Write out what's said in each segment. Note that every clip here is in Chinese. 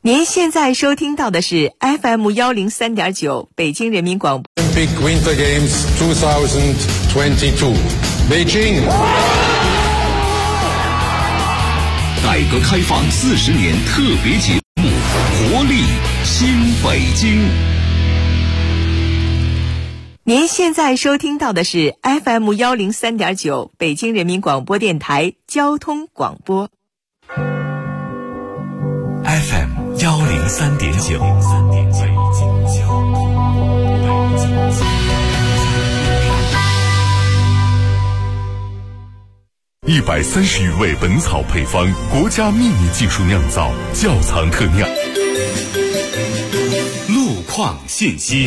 您现在收听到的是 FM103.9 北京人民广播。 Olympic Winter Games 2022 Beijing。 改革开放40年特别节目《活力新北京》。 您现在收听到的是 FM103.9 北京人民广播电台交通广播。 FM103.9。130余味本草配方，国家秘密技术酿造，窖藏特酿。路况信息。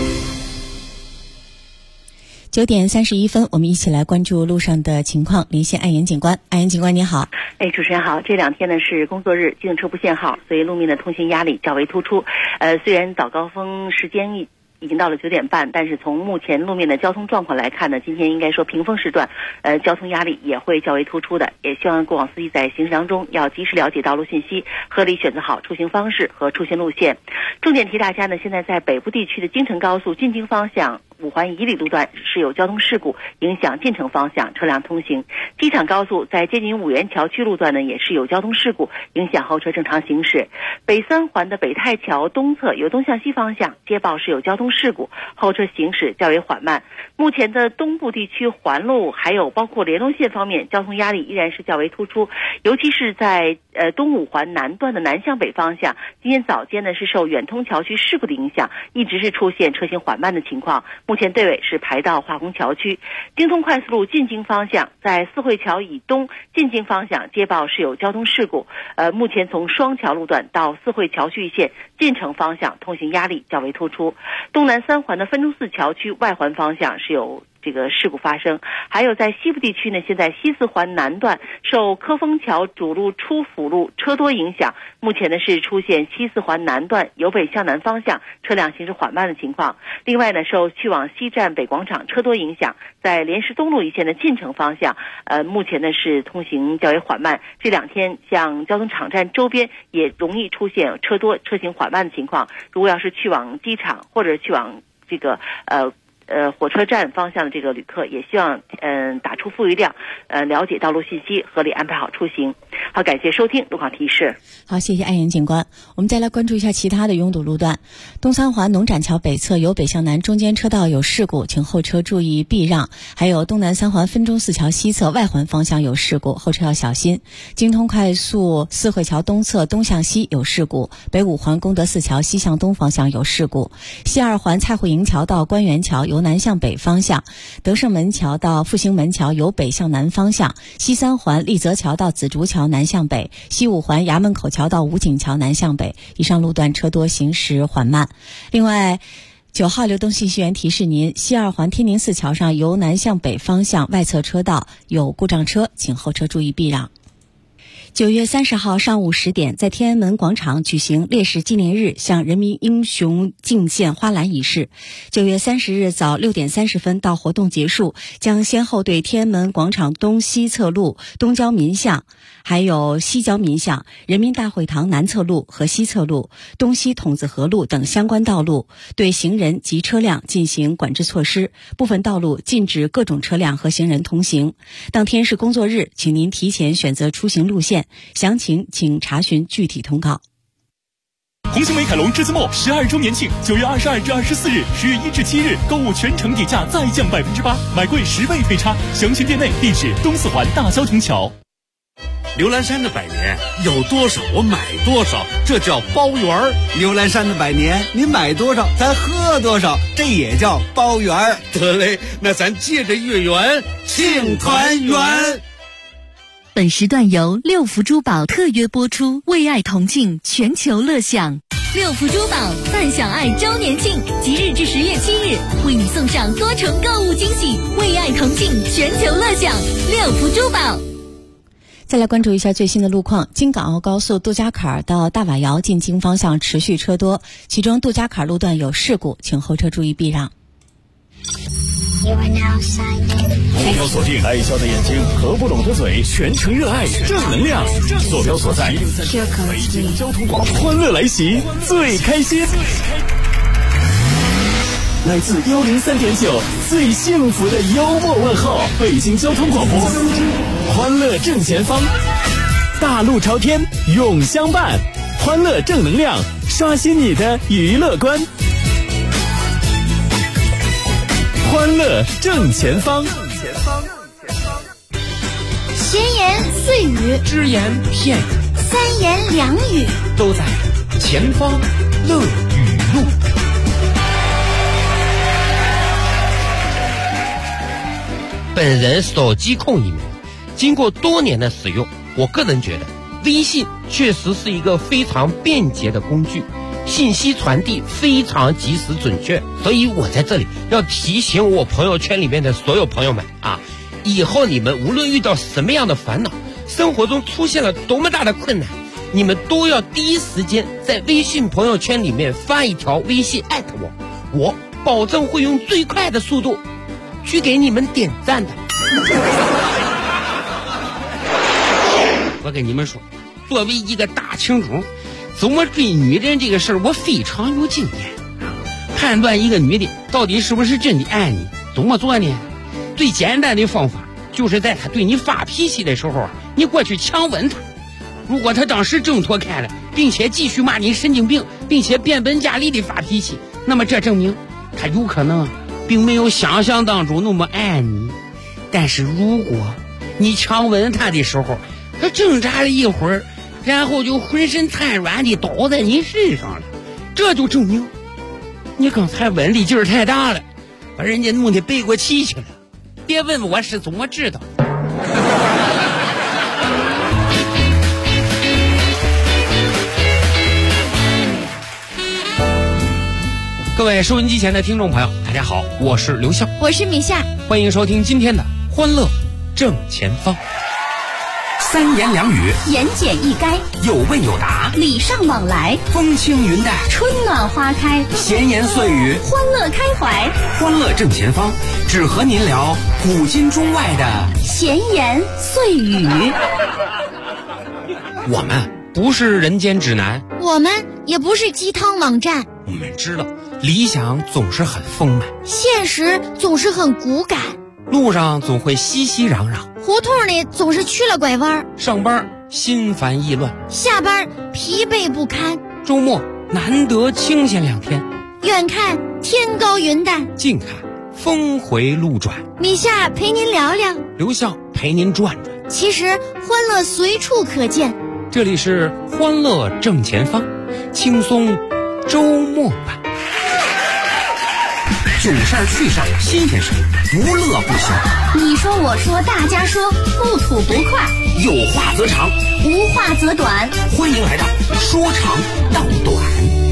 9点31分，我们一起来关注路上的情况。连线安岩警官，安岩警官你好。 主持人好。这2天呢是工作日，机动车不限号，所以路面的通行压力较为突出。虽然早高峰时间已经到了9点半，但是从目前路面的交通状况来看呢，今天应该说平峰时段，交通压力也会较为突出的。也希望过往司机在行驶当中要及时了解道路信息，合理选择好出行方式和出行路线。重点提大家呢，现在在北部地区的京承高速进京方向5环以里路段是有交通事故，影响进城方向车辆通行。机场高速在接近五原桥区路段呢，也是有交通事故，影响后车正常行驶。北3环的北太桥东侧由东向西方向接报是有交通事故，后车行驶较为缓慢。目前的东部地区环路还有包括联络线方面，交通压力依然是较为突出，尤其是在东5环南段的南向北方向，今天早间呢是受远通桥区事故的影响，一直是出现车行缓慢的情况。目前队尾是排到化工桥区。京通快速路进京方向在四惠桥以东进京方向接报是有交通事故，目前从双桥路段到四惠桥区线进城方向通行压力较为突出。东南3环的分钟寺桥区外环方向是有这个事故发生。还有在西部地区呢，现在西4环南段受科丰桥主路出辅路车多影响，目前呢是出现西4环南段由北向南方向车辆行驶缓慢的情况。另外呢，受去往西站北广场车多影响，在莲石东路一线的进城方向目前呢是通行较为缓慢。这2天像交通场站周边也容易出现车多车行缓慢的情况。如果要是去往机场或者去往这个火车站方向的这个旅客，也希望打出富裕量，了解道路信息，合理安排好出行。好，感谢收听路况提示。 好，谢谢安岩警官。我们再来关注一下其他的拥堵路段。东3环农展桥北侧由北向南中间车道有事故，请后车注意避让。还有东南3环分钟寺桥西侧外环方向有事故，后车要小心。京通快速四惠桥东侧东向西有事故，北5环功德寺桥西向东方向有事故。西2环蔡户营桥到官园桥由南向北方向，德胜门桥到复兴门桥由北向南方向，西3环立泽桥到紫竹桥南向北，西5环衙门口桥到武警桥南向北。以上路段车多，行驶缓慢。另外9号流动信息源提示您，西2环天宁寺桥上由南向北方向外侧车道有故障车，请后车注意避让。9月30号上午10点，在天安门广场举行烈士纪念日向人民英雄敬献花篮仪式。9月30日早6点30分到活动结束，将先后对天安门广场东西侧路、东郊民巷、还有西郊民巷、人民大会堂南侧路和西侧路、东西筒子河路等相关道路对行人及车辆进行管制措施，部分道路禁止各种车辆和行人通行。当天是工作日，请您提前选择出行路线，详情请查询具体通告。 红星美凯龙栀子墨12周年庆，9月22至24日，10月1至7日，购物全程底价再降8%，买贵10倍退差。详询店内，地址东4环大消城桥。 刘兰山的100年有多少我买多少，这叫包圆儿。刘兰山的100年，你买多少咱喝多少，这也叫包圆儿。得嘞，那咱借着月圆庆团圆。 本时段由六福珠宝特约播出，为爱同庆，全球乐享。六福珠宝赞享爱周年庆，即日至10月7日，为你送上多重购物惊喜，为爱同庆，全球乐享。六福珠宝。 再来关注一下最新的路况。京港澳高速杜家坎到大瓦窑进京方向持续车多，其中杜家坎路段有事故，请后车注意避让。 目标锁定爱笑的眼睛和不懂的嘴，全程热爱正能量。坐标所在北京交通广播，欢乐来袭，最开心。来自103.9最幸福的幽默问候，北京交通广播，欢乐正前方，大路朝天永相伴，欢乐正能量，刷新你的娱乐观。欢乐正前方， 闲言碎语， 只言片语， 三言两语， 都在前方乐语录。本人手机控一名，经过多年的使用，我个人觉得微信确实是一个非常便捷的工具，信息传递非常及时准确，所以我在这里要提醒我朋友圈里面的所有朋友们啊，以后你们无论遇到什么样的烦恼，生活中出现了多么大的困难，你们都要第一时间在微信朋友圈里面发一条微信艾特我保证会用最快的速度去给你们点赞的。我跟你们说，作为一个大情种，怎么追女人这个事儿我非常有经验。判断一个女的到底是不是真的爱你，怎么做呢？最简单的方法就是在她对你发脾气的时候，你过去强吻她。如果她当时挣脱开了，并且继续骂你神经病，并且变本加厉的发脾气，那么这证明她有可能并没有想象当中那么爱你。但是如果你强吻她的时候，她挣扎了一会儿，然后就浑身瘫软的倒在你身上了，这就证明你刚才吻力劲儿太大了，把人家弄得背过气去了。别问我是怎么知道。各位收音机前的听众朋友，大家好，我是刘笑， 我是米夏， 欢迎收听今天的欢乐正前方。三言两语， 言简意赅， 有问有答， 礼尚往来， 风轻云淡， 春暖花开， 闲言碎语， 欢乐开怀。 欢乐正前方，只和您聊古今中外的闲言碎语。 我们不是人间指南， 我们也不是鸡汤网站， 我们知道理想总是很丰满， 现实总是很骨感， 路上总会熙熙攘攘， 胡同里总是去了拐弯， 上班心烦意乱， 下班疲惫不堪， 周末难得清闲2天， 远看天高云淡， 近看峰回路转。 米夏陪您聊聊， 刘笑陪您转转， 其实欢乐随处可见。 这里是欢乐正前方，轻松周末版，囧事儿趣事儿新鲜事儿，不乐不休。 你说我说大家说，不吐不快， 有话则长， 无话则短。 欢迎来到说长道短。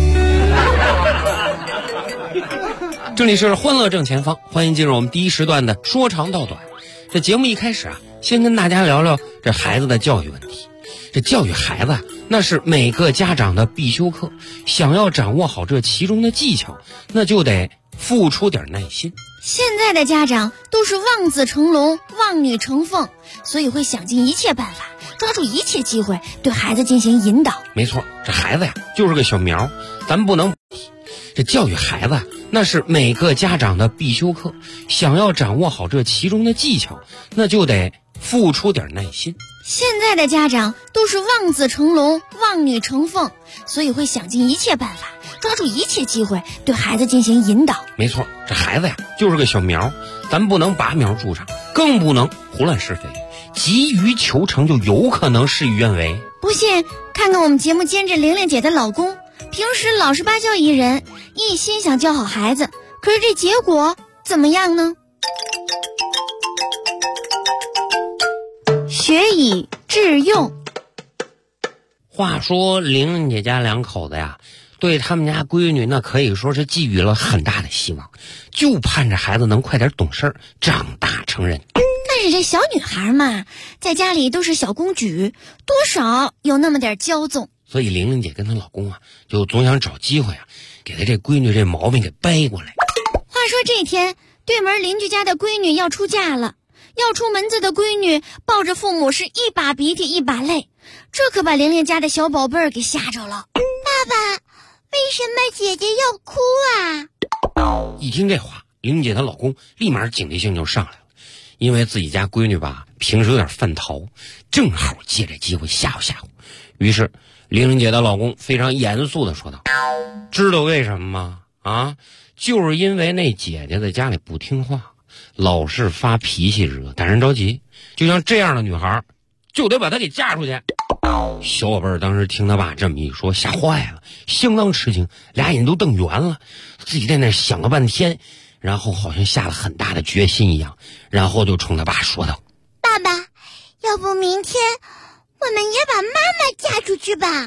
这里是欢乐正前方，欢迎进入我们第一时段的说长道短。这节目一开始啊，先跟大家聊聊这孩子的教育问题。这教育孩子那是每个家长的必修课，想要掌握好这其中的技巧，那就得付出点耐心。 现在的家长都是望子成龙，望女成凤，所以会想尽一切办法，抓住一切机会对孩子进行引导。 没错，这孩子呀就是个小苗，咱不能这教育孩子那是每个家长的必修课，想要掌握好这其中的技巧，那就得付出点耐心。 现在的家长都是望子成龙，望女成凤，所以会想尽一切办法，抓住一切机会对孩子进行引导。 没错，这孩子呀就是个小苗，咱不能拔苗助长，更不能胡乱是非，急于求成就有可能事与愿违。 不信看看我们节目监制玲玲姐的老公，平时老实巴交一人，一心想教好孩子，可是这结果怎么样呢？学以致用。 话说玲玲姐家2口子呀，对他们家闺女那可以说是寄予了很大的希望，就盼着孩子能快点懂事，长大成人。 但是这小女孩嘛，在家里都是小公举，多少有那么点骄纵， 所以玲玲姐跟她老公啊，就总想找机会啊，给她这闺女这毛病给掰过来。 话说这天， 对门邻居家的闺女要出嫁了，要出门子的闺女抱着父母是一把鼻涕一把泪，这可把玲玲家的小宝贝儿给吓着了。 爸爸，为什么姐姐要哭啊？ 一听这话，玲姐她老公立马警惕性就上来了，因为自己家闺女吧平时有点犯淘，正好借这机会吓唬吓唬。于是玲姐的老公非常严肃地说道：知道为什么吗？啊，就是因为那姐姐在家里不听话，老是发脾气，惹大人着急，就像这样的女孩就得把她给嫁出去。小宝贝儿当时听他爸这么一说，吓坏了，相当吃惊，俩眼都瞪圆了，自己在那想了半天，然后好像下了很大的决心一样，然后就冲他爸说道： 爸爸，要不明天我们也把妈妈嫁出去吧。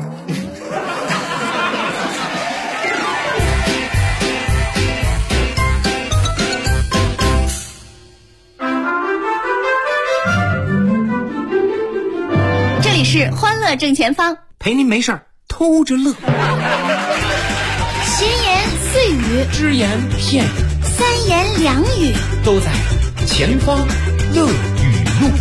这里是欢乐正前方， 陪您没事儿偷着乐。 闲言碎语， 只言片语， 三言两语， 都在前方乐语录。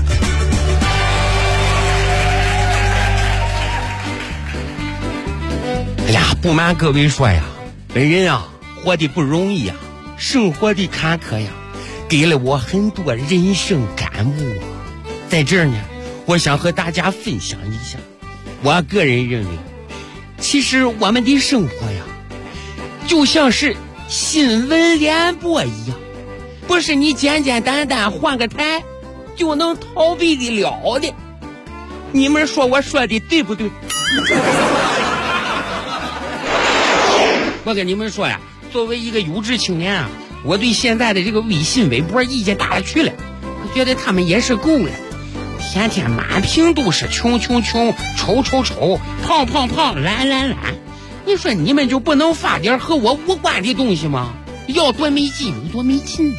哎呀，不瞒各位说呀，本人啊活得不容易呀，生活的坎坷呀，给了我很多人生感悟啊。在这儿呢，我想和大家分享一下，我个人认为，其实我们的生活呀，就像是新闻联播一样，不是你简简单单换个台就能逃避得了的。你们说我说的对不对？我跟你们说呀，作为一个优质青年啊，我对现在的这个微信微博意见大了去了，我觉得他们也是够了，天天满屏都是穷穷穷，丑丑丑，胖胖胖，懒懒懒。你说你们就不能发点和我无关的东西吗？要多没劲有多没劲。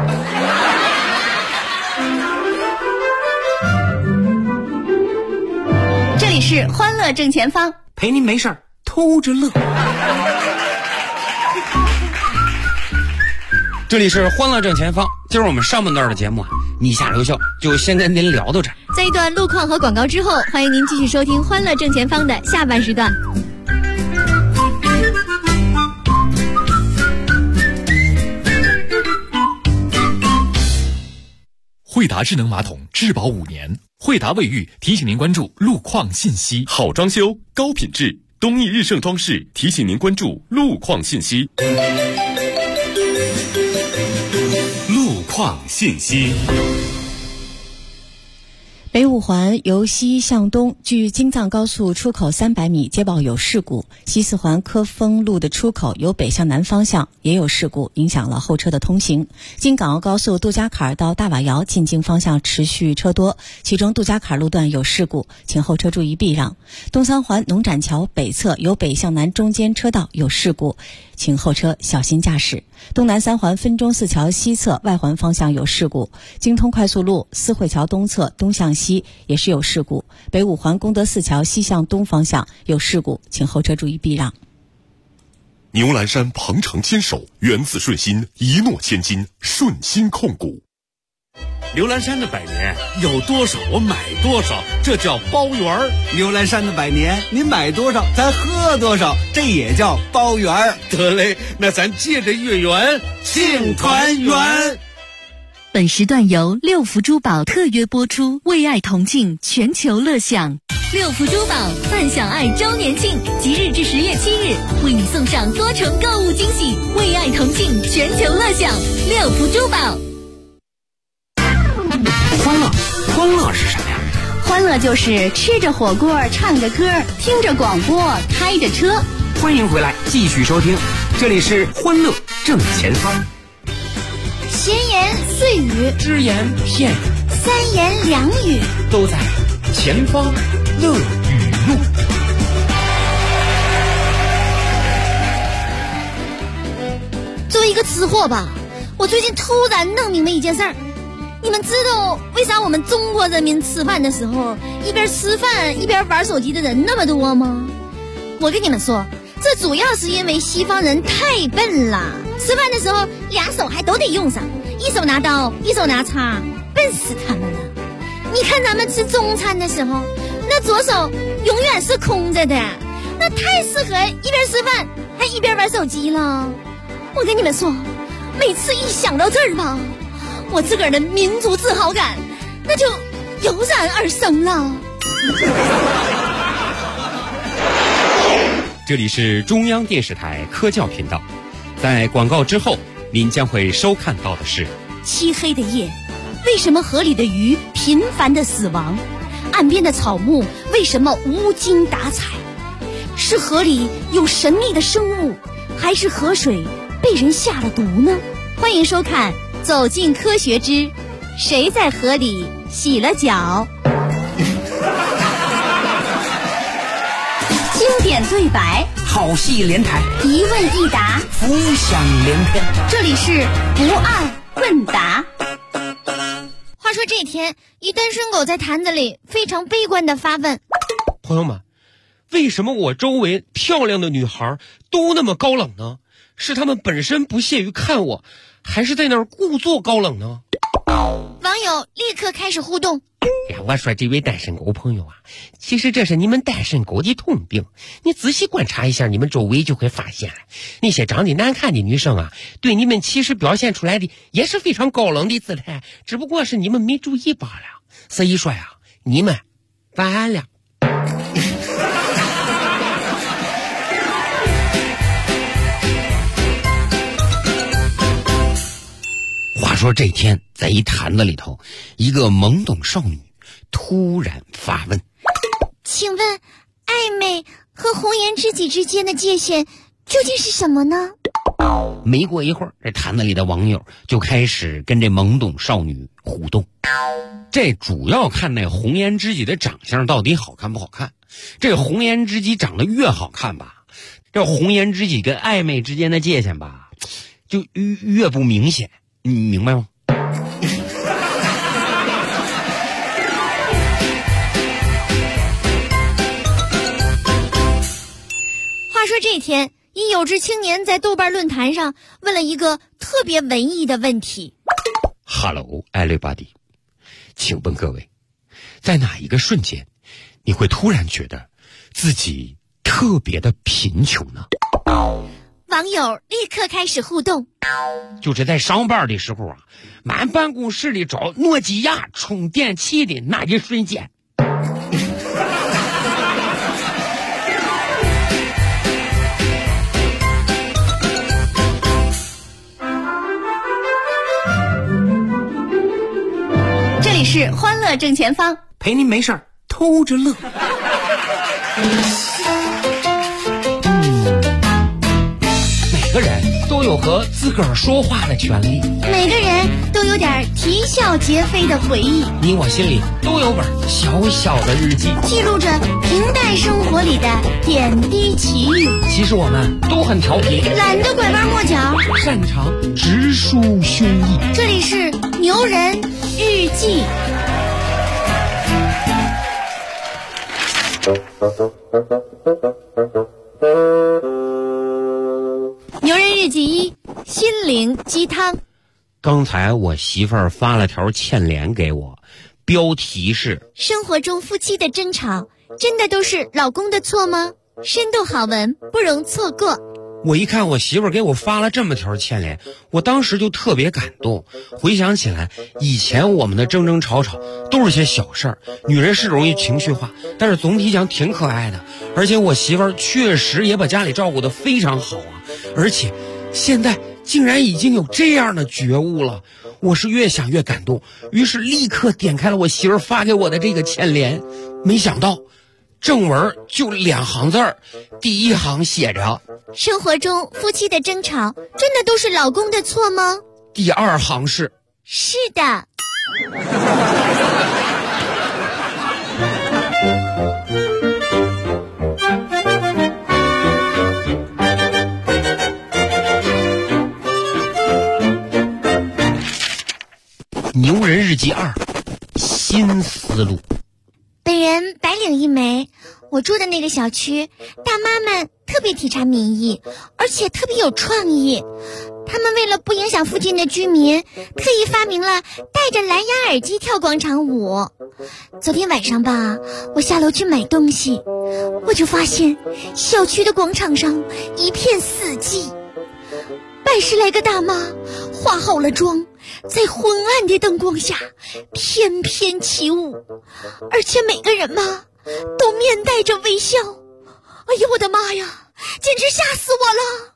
这里是欢乐正前方， 陪您没事儿偷着乐。 这里是欢乐正前方，今儿我们上半段的节目啊，你下留校就先跟您聊到这儿。 在一段路况和广告之后，欢迎您继续收听欢乐正前方的下半时段。 惠达智能马桶质保5年，惠达卫浴提醒您关注路况信息。 好装修，高品质，东义日盛装饰提醒您关注路况信息。路况信息。 北五环由西向东，距京藏高速出口300米接报有事故。西四环科丰路的出口由北向南方向也有事故，影响了后车的通行。京港澳高速杜家坎到大瓦窑进京方向持续车多，其中杜家坎路段有事故，请后车注意避让。东三环农展桥北侧由北向南中间车道有事故，请后车小心驾驶。东南三环分钟寺桥西侧外环方向有事故，京通快速路思汇桥东侧东向西也是有事故，北五环功德寺桥西向东方向有事故，请后车注意避让。 牛栏山鹏程坚守，源自顺心，一诺千金，顺心控股。 牛栏山的百年有多少我买多少，这叫包圆儿。牛栏山的百年，您买多少咱喝多少，这也叫包圆儿。得嘞，那咱借着月圆庆团圆。 本时段由六福珠宝特约播出，为爱同庆，全球乐享。六福珠宝泛享爱周年庆，即日至10月7日，为你送上多重购物惊喜，为爱同庆，全球乐享。六福珠宝。 欢乐是什么呀？ 欢乐就是吃着火锅，唱着歌，听着广播，开着车。 欢迎回来，继续收听，这里是欢乐正前方。 闲言碎语， 只言片语， 三言两语， 都在前方乐语录。 作为一个吃货吧，我最近突然弄明白一件事儿。你们知道为啥我们中国人民吃饭的时候一边吃饭一边玩手机的人那么多吗？我跟你们说，这主要是因为西方人太笨了，吃饭的时候俩手还都得用上，一手拿刀，一手拿叉，笨死他们了。你看咱们吃中餐的时候，那左手永远是空着的，那太适合一边吃饭还一边玩手机了。我跟你们说，每次一想到这儿吧，我自个儿的民族自豪感那就油然而生了。 这里是中央电视台科教频道，在广告之后您将会收看到的是漆黑的夜，为什么河里的鱼频繁的死亡？岸边的草木为什么无精打采？是河里有神秘的生物，还是河水被人下了毒呢？欢迎收看《走进科学之谁在河里洗了脚》。经典对白， 好戏连台， 一问一答， 浮想联翩。 这里是不二问答。话说这天，一单身狗在坛子里非常悲观地发问： 朋友们，为什么我周围漂亮的女孩都那么高冷呢？是她们本身不屑于看我，还是在那儿故作高冷呢？ 网友立刻开始互动。 呀，我说这位单身狗朋友啊，其实这是你们单身狗的通病。你仔细观察一下你们周围，就会发现了，那些长得难看的女生啊，对你们其实表现出来的也是非常高冷的姿态，只不过是你们没注意罢了。所以说呀，你们完了。话说这天，在一坛子里头，一个懵懂少女突然发问： 请问暧昧和红颜知己之间的界限究竟是什么呢？ 没过一会儿，这坛子里的网友就开始跟这懵懂少女互动。这主要看那红颜知己的长相到底好看不好看。这红颜知己长得越好看吧，这红颜知己跟暧昧之间的界限吧，就越不明显。你明白吗？ 话说这天，一有志青年在豆瓣论坛上问了一个特别文艺的问题。 Hello everybody， 请问各位，在哪一个瞬间你会突然觉得自己特别的贫穷呢？ 网友立刻开始互动。 就是在上班的时候啊，满办公室里找诺基亚充电器的那一瞬间。 这里是欢乐正前方， 陪您没事儿偷着乐。 每个人都有和自个儿说话的权利， 每个人都有点啼笑皆非的回忆， 你我心里都有本小小的日记， 记录着平淡生活里的点滴奇遇。 其实我们都很调皮， 懒得拐弯抹角， 擅长直抒胸臆。 这里是牛人日记。牛人日记一，心灵鸡汤。 刚才我媳妇儿发了条欠连给我，标题是： 生活中夫妻的争吵真的都是老公的错吗？深度好文不容错过。 我一看我媳妇儿给我发了这么条欠连，我当时就特别感动。回想起来，以前我们的争争吵吵都是些小事儿，女人是容易情绪化，但是总体讲挺可爱的。而且我媳妇儿确实也把家里照顾得非常好啊，而且现在竟然已经有这样的觉悟了，我是越想越感动，于是立刻点开了我媳妇儿发给我的这个欠连，没想到正文就2行字儿，第一行写着： 生活中夫妻的争吵真的都是老公的错吗？ 第2行是： 是的。 牛人日记2，新思路。 本人白领一枚，我住的那个小区，大妈们特特别体察民意，而且特别有创意。他们为了不影响附近的居民，特意发明了戴着蓝牙耳机跳广场舞。昨天晚上吧，我下楼去买东西，我就发现小区的广场上一片死寂，100来个大妈化好了妆，在昏暗的灯光下翩翩起舞，而且每个人嘛都面带着微笑。哎呀，我的妈呀，简直吓死我了！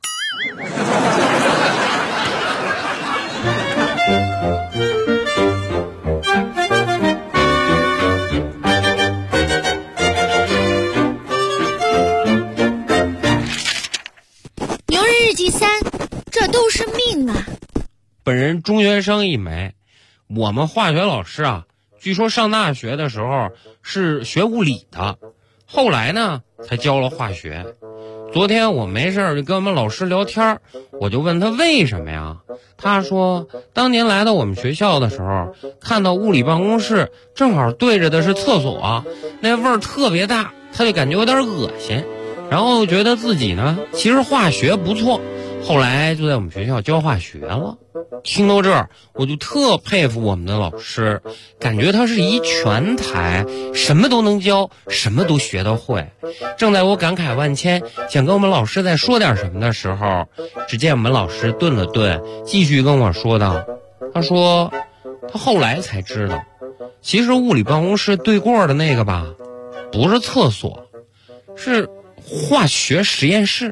牛人日记3，这都是命啊！ 本人中学生一枚，我们化学老师啊，据说上大学的时候是学物理的，后来呢才教了化学。昨天我没事就跟我们老师聊天，我就问他为什么呀？他说当年来到我们学校的时候，看到物理办公室正好对着的是厕所，那味儿特别大，他就感觉有点恶心，然后觉得自己呢其实化学不错，后来就在我们学校教化学了。听到这儿，我就特佩服我们的老师，感觉他是一全才，什么都能教，什么都学得会。正在我感慨万千，想跟我们老师再说点什么的时候，只见我们老师顿了顿，继续跟我说道，他说他后来才知道，其实物理办公室对过的那个吧，不是厕所，是化学实验室。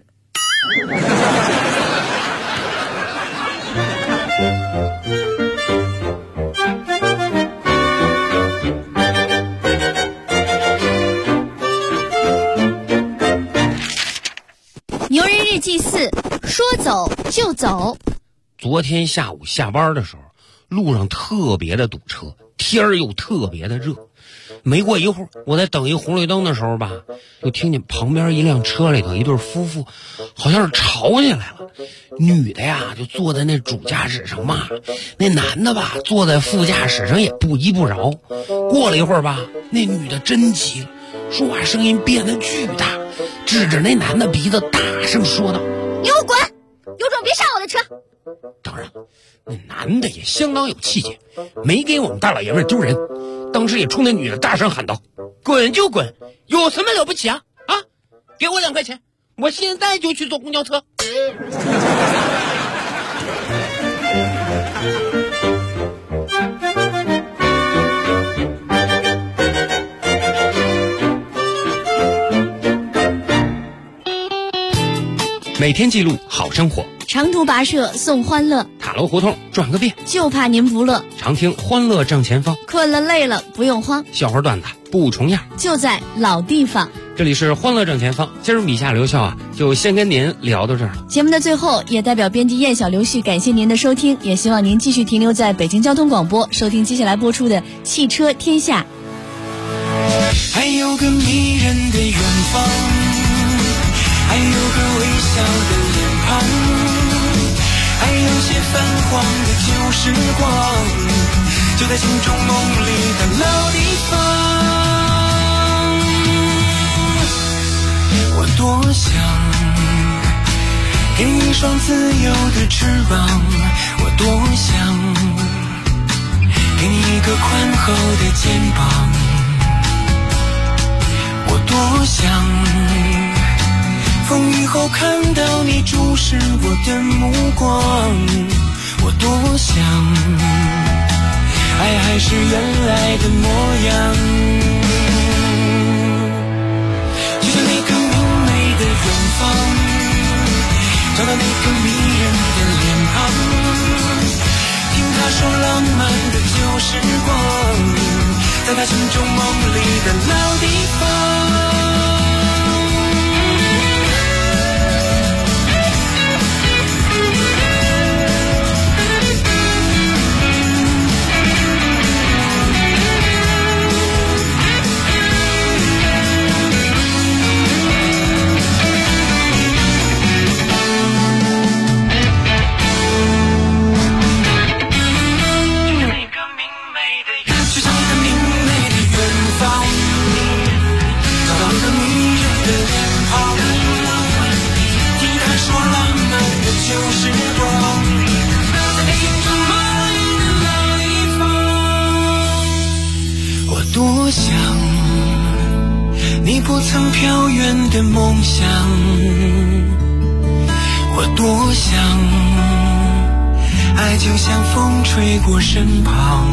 牛人日记4，说走就走。 昨天下午下班的时候，路上特别的堵车，天儿又特别的热。没过一会儿，我在等一红绿灯的时候吧，就听见旁边一辆车里头一对夫妇好像是吵起来了。女的呀就坐在那主驾驶上骂，那男的吧坐在副驾驶上也不依不饶。过了一会儿吧，那女的真急了，说话声音变得巨大，指着那男的鼻子大声说道：“ 你给我滚，有种别上我的车！” 当然那男的也相当有气节，没给我们大老爷们丢人，当时也冲那女的大声喊道：“滚就滚，有什么了不起啊？啊，给我2块钱，我现在就去坐公交车。”每天记录好生活， 长途跋涉送欢乐， 塔楼胡同转个遍， 就怕您不乐。 常听欢乐正前方， 困了累了不用慌， 笑话段子不重样， 就在老地方。 这里是欢乐正前方，今儿米夏刘笑啊，就先跟您聊到这儿了。 节目的最后，也代表编辑燕小刘旭感谢您的收听，也希望您继续停留在北京交通广播，收听接下来播出的《汽车天下》。 还有个迷人的远方，还有个微笑的脸庞，还有些泛黄的旧时光，就在心中梦里的老地方。我多想给你一双自由的翅膀，我多想给你一个宽厚的肩膀，我多想风雨后看到你注视我的目光，我多想爱还是原来的模样，就像那个明媚的远方，找到那个迷人的脸庞，听他说浪漫的旧时光，在他心中梦里的老地方。 旧时光，在天空梦里的老地方。我多想你不曾飘远的梦想，我多想爱就像风吹过身旁。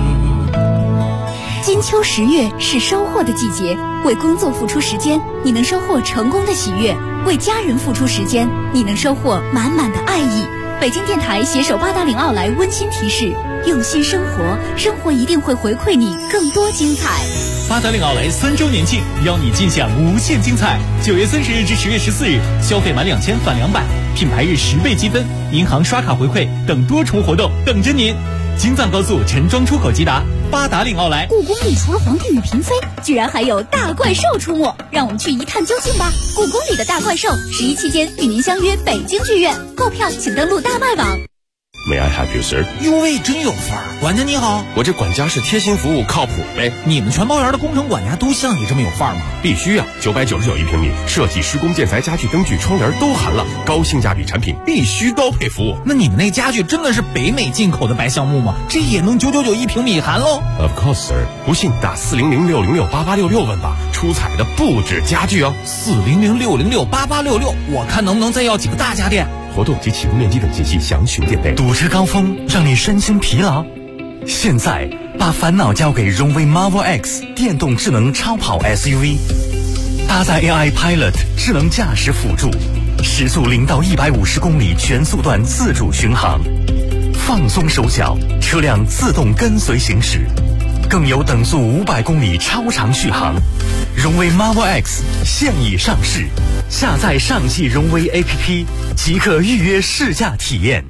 金秋10月是收获的季节，为工作付出时间，你能收获成功的喜悦；为家人付出时间，你能收获满满的爱意。北京电台携手八达岭奥莱温馨提示：用心生活，生活一定会回馈你更多精彩。 八达岭奥莱3周年庆，邀你尽享无限精彩。9月30日至10月14日，消费满2000返200，品牌日10倍积分，银行刷卡回馈等多重活动等着您。京藏高速陈庄出口即达，八达岭奥莱。 故宫里除了皇帝与嫔妃，居然还有大怪兽出没，让我们去一探究竟吧。故宫里的大怪兽，11期间与您相约北京剧院，购票请登录大麦网。 May I help you, sir？ 哟喂，真有范儿！管家你好， 我这管家是贴心服务，靠谱呗。 你们全包园的工程管家都像你这么有范儿吗？ 必须啊！999一平米，设计、施工、建材、家具、灯具、窗帘都含了，高性价比产品必须高配服务。 那你们那家具真的是北美进口的白橡木吗？这也能999一平米含喽 ？Of course, sir。不信打400-606-8866问吧，出彩的不止家具哦。 400-606-8866，我看能不能再要几个大家电。 活动及起步面积等信息详询店内。 堵车高峰让你身心疲劳，现在把烦恼交给荣威 Marvel X 电动智能超跑 SUV， 搭载 AI Pilot 智能驾驶辅助，时速0到150公里全速段自主巡航，放松手脚，车辆自动跟随行驶，更有等速500公里超长续航。荣威 Marvel X 现已上市，下载上汽荣威 APP 即可预约试驾体验。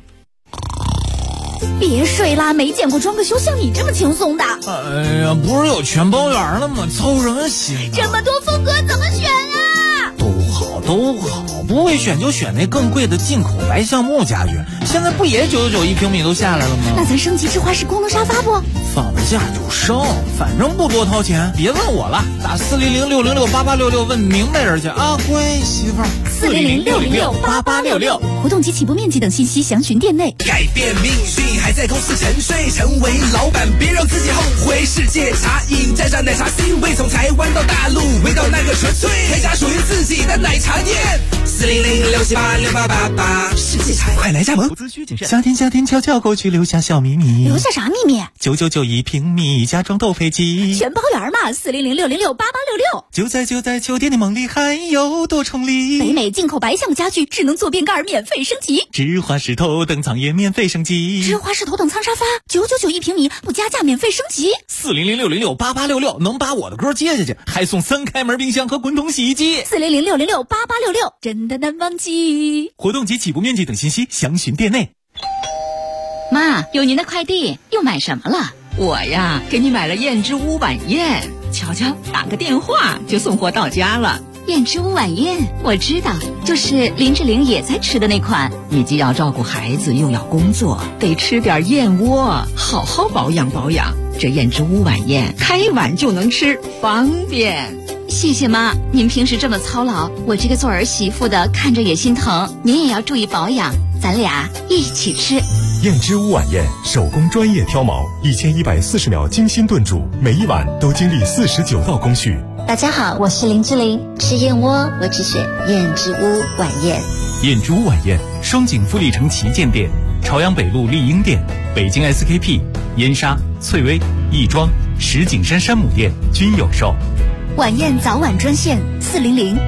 别睡啦，没见过装个修像你这么轻松的。 哎呀，不是有全包园了吗？操什么心啊？ 这么多风格怎么选啊？ 都好，不会选就选那更贵的进口白橡木家具。现在不也999一平米都下来了吗？ 那咱升级智华式功能沙发不？ 放了假就升，反正不多掏钱。别问我了，打400-606-8866问明白人去啊！乖媳妇儿 ，400-606-8866。活动及起步面积等信息详询店内。 改变命运还在公司沉睡，成为老板别让自己后悔。世界茶饮沾上奶茶 C 味，从台湾到大陆，味道那个纯粹，开家属于自己的奶茶店。400-678-6888，世界茶快来加盟。 资需谨慎。夏天悄悄过去，留下小秘密。 留下啥秘密 ？999一平米，家装都配齐， 全包圆嘛。400-606-8866。 就在酒店的梦里，还有多重礼。 北美进口白橡木家具，智能坐便盖免费升级， 智华式头等舱也免费升级， 智华式头等舱沙发999一平米，不加价免费升级。 400-606-8866能把我的歌接下去，还送3开门冰箱和滚筒洗衣机。 400-606-8866，真的难忘记。 活动及起步面积等信息详询店内。 妈，有您的快递，又买什么了？ 我呀，给你买了燕之屋晚宴，瞧瞧，打个电话就送货到家了。 燕之屋晚宴，我知道，就是林志玲也在吃的那款。 你既要照顾孩子，又要工作，得吃点燕窝，好好保养保养。这燕之屋晚宴，开碗就能吃，方便。 谢谢妈，您平时这么操劳，我这个做儿媳妇的看着也心疼。您也要注意保养，咱俩一起吃。 燕之屋晚宴，手工专业挑毛，1140秒精心炖煮，每一碗都经历49道工序。 大家好，我是林志玲，吃燕窝我只选燕之屋晚宴。 燕之屋晚宴，双井富力城旗舰店、朝阳北路丽婴店、北京 SKP、燕莎、翠微、亦庄、石景山山姆店均有售。 晚宴早晚专线400